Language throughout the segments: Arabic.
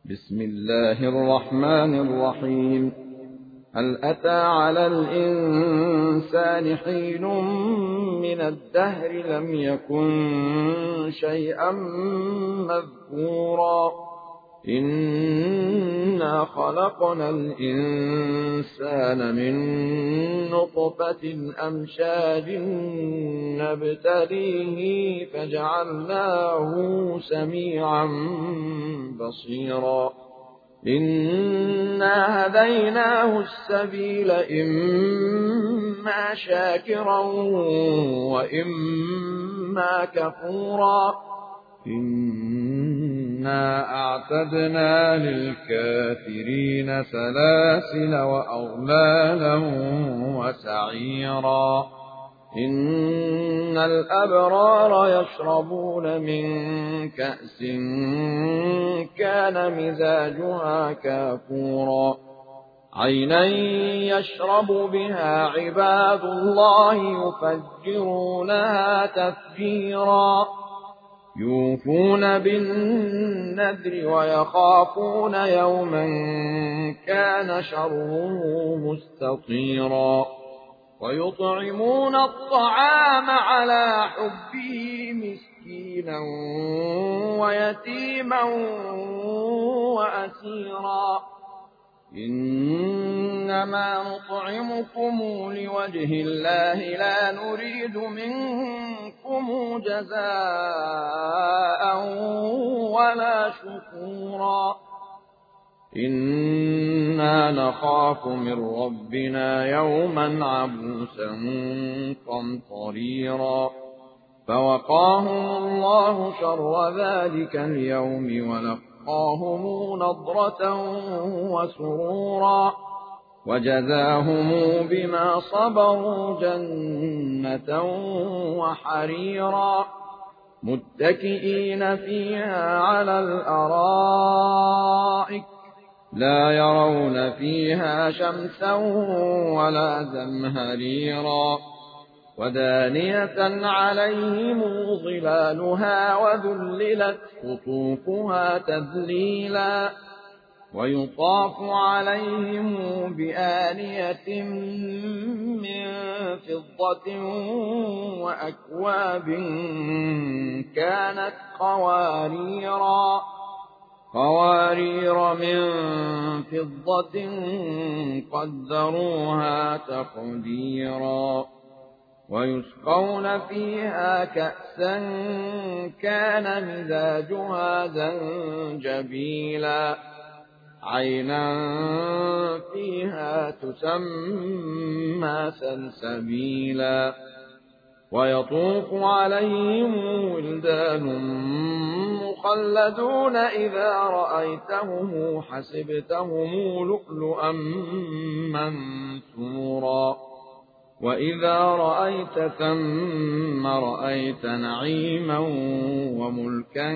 بسم الله الرحمن الرحيم. هل أتى على الإنسان حين من الدهر لم يكن شيئا مذكورا إنا خلقنا الإنسان من نطفة أمشاج نبتليه فجعلناه سميعا بصيرا إنا هديناه السبيل إما شاكرا وإما كفورا إنا أعتدنا للكافرين سلاسل وأغلالا وسعيرا إن الأبرار يشربون من كأس كان مزاجها كافورا عينا يشرب بها عباد الله يفجرونها تفجيرا يوفون بالنذر ويخافون يوما كان شره مستطيرا ويطعمون الطعام على حبه مسكينا ويتيما وأسيرا إنما نطعمكم لوجه الله لا نريد منكم جزاء ولا شكورا إنا نخاف من ربنا يوما عبوسا قمطريرا فوقاهم الله شر ذلك اليوم ولقاهم نضرة وسرورا وجزاهم بما صبروا جنة وحريرا متكئين فيها على الأرائك لا يرون فيها شمسا ولا زمهريرا ودانية عليهم ظلالها وذللت قطوفها تذليلا ويطاف عليهم بآنية من فضة وأكواب كانت قوارير من فضة قدروها تقديرا ويسقون فيها كأسا كان مزاجها زنجبيلا عينا فيها تسمى سلسبيلا ويطوف عليهم ولدان مخلدون إذا رأيتهم حسبتهم لؤلؤا منثورا وإذا رأيت ثم رأيت نعيما وملكا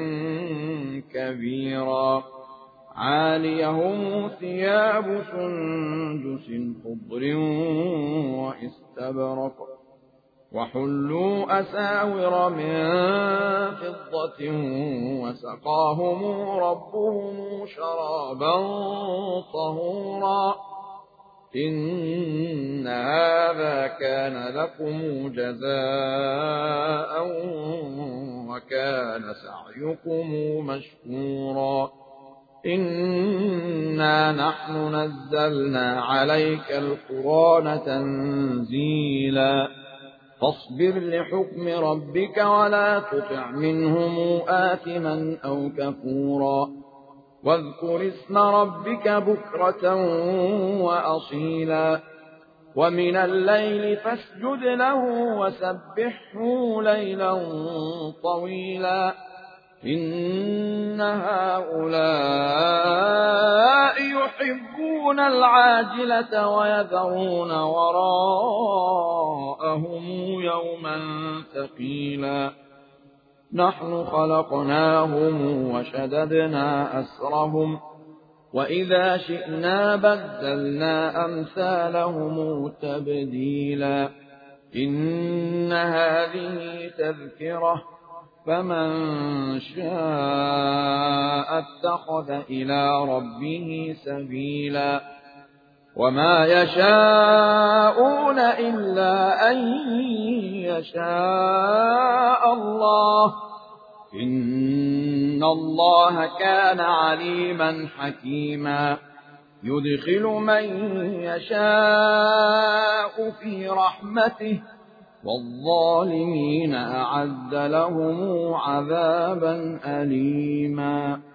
كبيرا عاليهم ثياب سندس خضر واستبرق وحلوا أساور من فضة وسقاهم ربهم شرابا طهورا إن هذا كان لكم جزاء وكان سعيكم مشكورا إنا نحن نزلنا عليك القرآن تنزيلا فاصبر لحكم ربك ولا تطع منهم آثما أو كفورا واذكر اسم ربك بكرة وأصيلا ومن الليل فاسجد له وسبحه ليلا طويلا إن هؤلاء يحبون العاجلة ويذرون وراءهم يوما ثقيلا نحن خلقناهم وشددنا أسرهم وإذا شئنا بدلنا أمثالهم تبديلا إن هذه تذكرة فمن شاء اتخذ إلى ربه سبيلا وما يشاءون إلا أن يشاء الله إن الله كان عليما حكيما يدخل من يشاء في رحمته والظالمين أعد لهم عذابا أليما